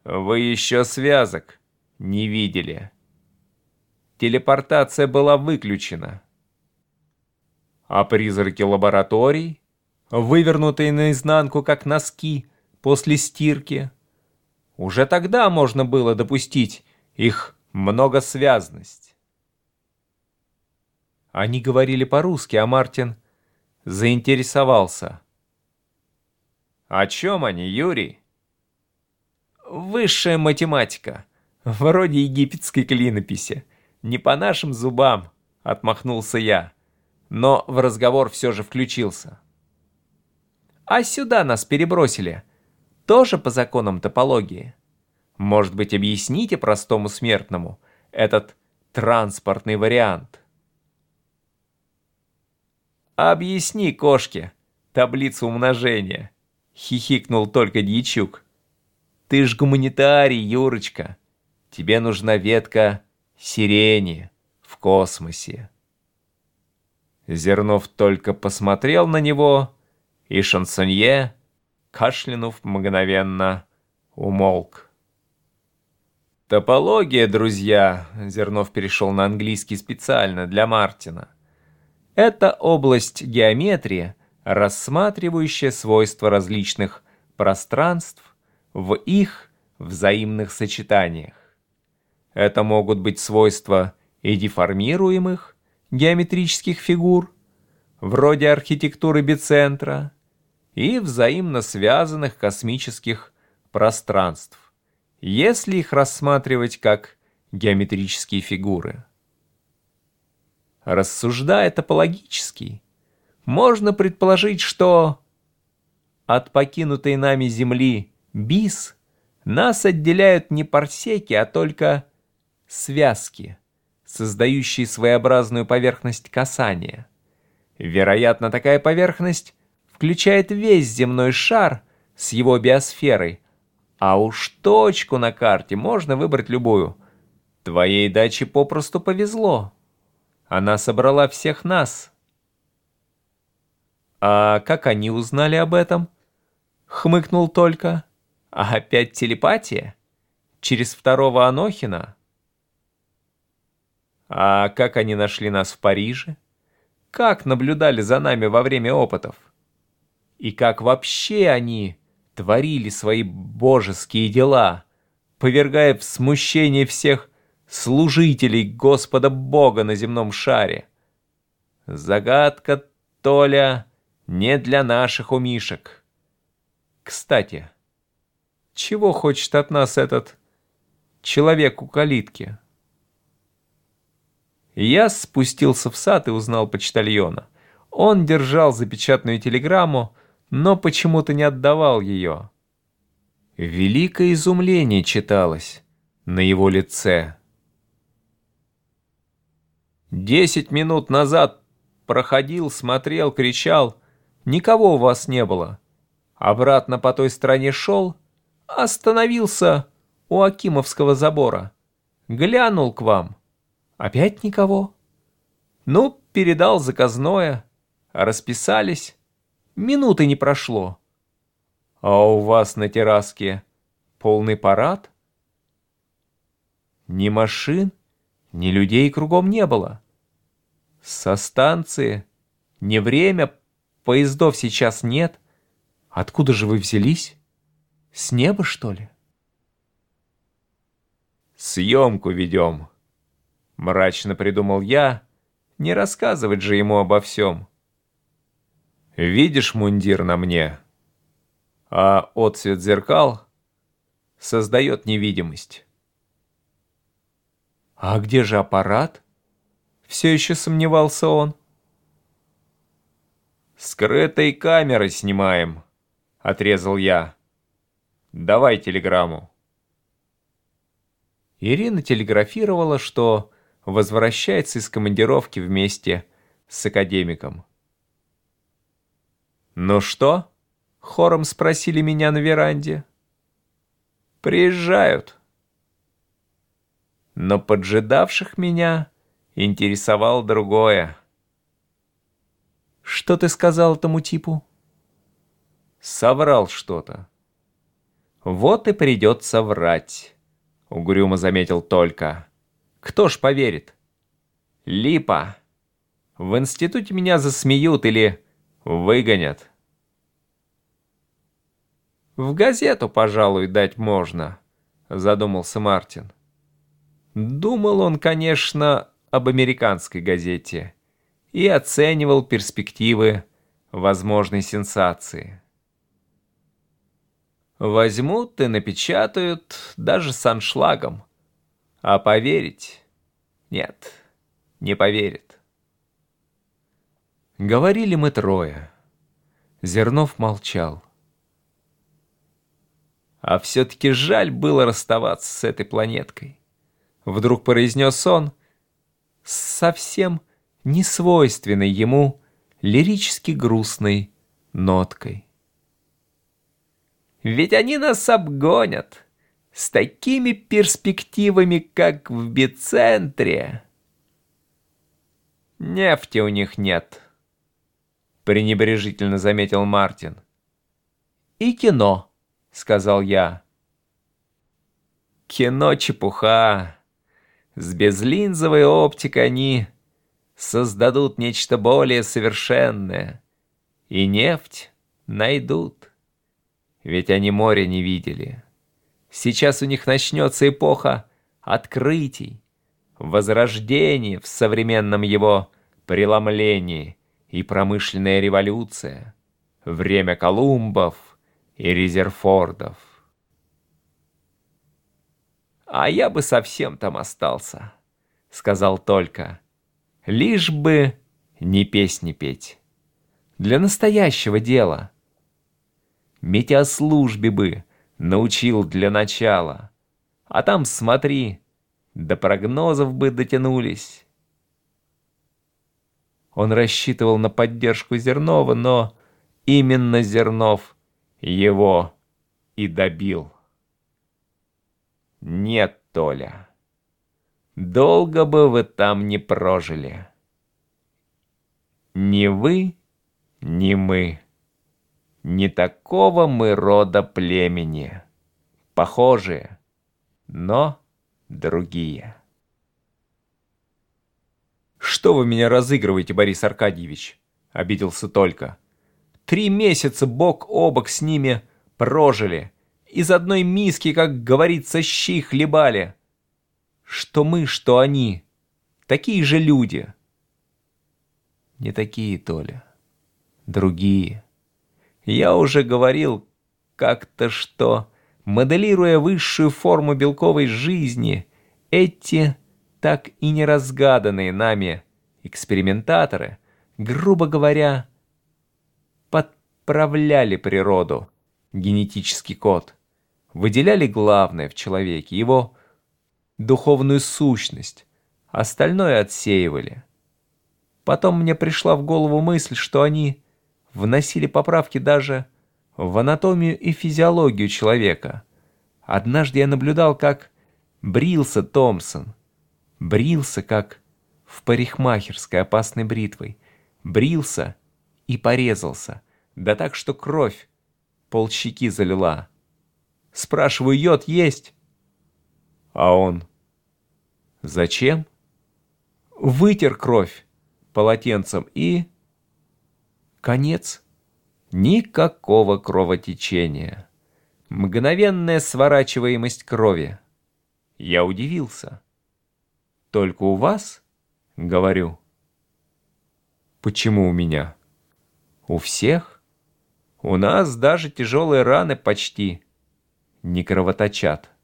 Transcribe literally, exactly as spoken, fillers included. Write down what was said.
Вы еще связок не видели. Телепортация была выключена. А призраки лабораторий, вывернутые наизнанку, как носки после стирки, уже тогда можно было допустить их многосвязность. Они говорили по-русски, а Мартин заинтересовался. «О чем они, Юрий?» «Высшая математика, вроде египетской клинописи. Не по нашим зубам», — отмахнулся я, но в разговор все же включился. «А сюда нас перебросили. Тоже по законам топологии. Может быть, объясните простому смертному этот транспортный вариант?» «Объясни, кошке, таблицу умножения», — хихикнул только Дьячук. «Ты ж гуманитарий, Юрочка. Тебе нужна ветка сирени в космосе». Зернов только посмотрел на него, и шансонье, кашлянув, мгновенно умолк. «Топология, друзья», — Зернов перешел на английский специально для Мартина, — «это область геометрии, рассматривающая свойства различных пространств в их взаимных сочетаниях. Это могут быть свойства и деформируемых геометрических фигур, вроде архитектуры бицентра, и взаимно связанных космических пространств, если их рассматривать как геометрические фигуры. Рассуждая топологически, можно предположить, что от покинутой нами Земли БИС нас отделяют не парсеки, а только связки, создающие своеобразную поверхность касания. Вероятно, такая поверхность включает весь земной шар с его биосферой, а уж точку на карте можно выбрать любую. Твоей даче попросту повезло. Она собрала всех нас. «А как они узнали об этом?» — хмыкнул только. «А опять телепатия? Через второго Анохина?» «А как они нашли нас в Париже? Как наблюдали за нами во время опытов? И как вообще они творили свои божеские дела, повергая в смущение всех служителей Господа Бога на земном шаре? Загадка, Толя, не для наших умишек. Кстати, чего хочет от нас этот человек у калитки?» Я спустился в сад и узнал почтальона. Он держал запечатанную телеграмму, но почему-то не отдавал ее. Великое изумление читалось на его лице. «Десять минут назад проходил, смотрел, кричал. Никого у вас не было. Обратно по той стороне шел, остановился у Акимовского забора. Глянул к вам. Опять никого. Ну, передал заказное, расписались. Минуты не прошло. А у вас на терраске полный парад? Ни машин, ни людей кругом не было. Со станции не время, поездов сейчас нет. Откуда же вы взялись? С неба, что ли?» «Съемку ведем», — мрачно придумал я, не рассказывать же ему обо всем. «Видишь мундир на мне? А отцвет зеркал создает невидимость». «А где же аппарат?» — все еще сомневался он. «Скрытой камерой снимаем», — отрезал я. «Давай телеграмму». Ирина телеграфировала, что возвращается из командировки вместе с академиком. «Ну что?» — хором спросили меня на веранде. «Приезжают». Но поджидавших меня интересовало другое. «Что ты сказал этому типу?» «Соврал что-то. Вот и придется врать, угрюмо заметил Толька. Кто ж поверит? Липа. В институте меня засмеют или выгонят. В газету, пожалуй, дать можно, задумался Мартин. Думал он, конечно, об американской газете и оценивал перспективы возможной сенсации. Возьмут и напечатают даже с аншлагом. А поверить? Нет, не поверит. Говорили мы трое. Зернов молчал. А все-таки жаль было расставаться с этой планеткой. Вдруг произнес он с совсем несвойственной ему лирически грустной ноткой. Ведь они нас обгонят с такими перспективами, как в Бицентре. Нефти у них нет, пренебрежительно заметил Мартин. И кино, сказал я. Кино чепуха. С безлинзовой оптикой они создадут нечто более совершенное. И нефть найдут. Ведь они моря не видели. Сейчас у них начнется эпоха открытий, возрождения в современном его преломлении и промышленная революция, время Колумбов и Резерфордов. «А я бы совсем там остался», — сказал Толька. «Лишь бы не песни петь. Для настоящего дела. Метеослужбе бы научил для начала. А там, смотри, до прогнозов бы дотянулись». Он рассчитывал на поддержку Зернова, но именно Зернов его и добил. «Нет, Толя, долго бы вы там не прожили. Ни вы, ни мы, не такого мы рода племени, похожие, но другие». «Что вы меня разыгрываете, Борис Аркадьевич?» — обиделся Толька. «Три месяца бок о бок с ними прожили. Из одной миски, как говорится, щи хлебали. Что мы, что они. Такие же люди». «Не такие, Толя. Другие. Я уже говорил как-то, что, моделируя высшую форму белковой жизни, эти так и не разгаданные нами экспериментаторы, грубо говоря, подправляли природу, генетический код, выделяли главное в человеке, его духовную сущность, остальное отсеивали. Потом мне пришла в голову мысль, что они вносили поправки даже в анатомию и физиологию человека. Однажды я наблюдал, как брился Томпсон. Брился, как в парикмахерской опасной бритвой. Брился и порезался. Да так, что кровь полщеки залила. Спрашиваю, йод есть? А он: зачем? Вытер кровь полотенцем и... конец. Никакого кровотечения. Мгновенная сворачиваемость крови. Я удивился. «Только у вас?» — говорю. «Почему у меня?» «У всех. У нас даже тяжелые раны почти не кровоточат».